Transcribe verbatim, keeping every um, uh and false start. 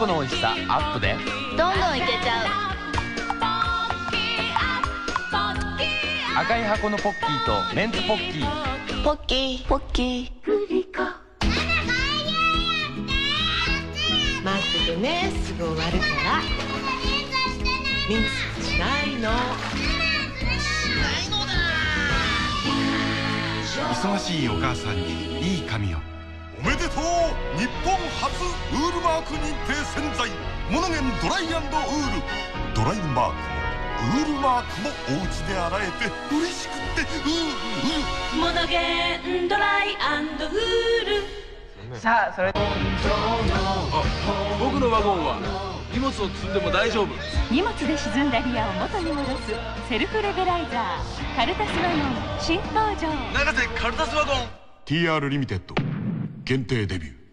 個の美味しさアップでどんどんいけちゃう。 赤い箱のポッキーとメンツポッキー。 ポッキーポッキールリコ。 待っててね、すぐ終わるから。ミンチしないの。 忙しいお母さんにいい髪を。 おめでとう。日本初ウールマーク認定洗剤モノゲンドライ&ウール。ドライマークもウールマークもお家で洗えて嬉しくってうーうー。 モノゲンドライ&ウール。 さあそれで僕のワゴンは荷物を積んでも大丈夫。 荷物で沈んだリアを元に戻すセルフレベライザーカルタスワゴン新登場。 永瀬カルタスワゴンティーアール リミテッド限定デビュー。